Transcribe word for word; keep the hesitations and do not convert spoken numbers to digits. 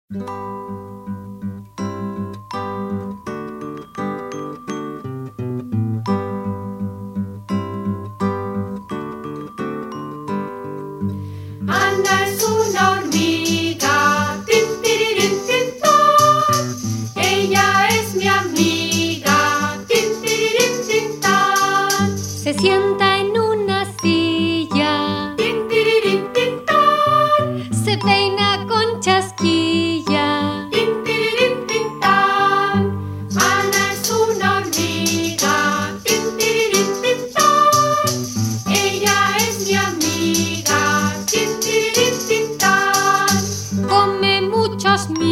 Ana es una hormiga, tin, tirirín, tin, tan. Ella es mi amiga, tin, tirirín, tin, tan. Se sienta en una silla, tin, tirirín, tin, tan. se peina con chasquilla, tin, tirirín, tin, tan. Ana es una hormiga, tin, tirirín, tin, tan. Ella es mi amiga, tin, tirirín, tin, tan. come muchos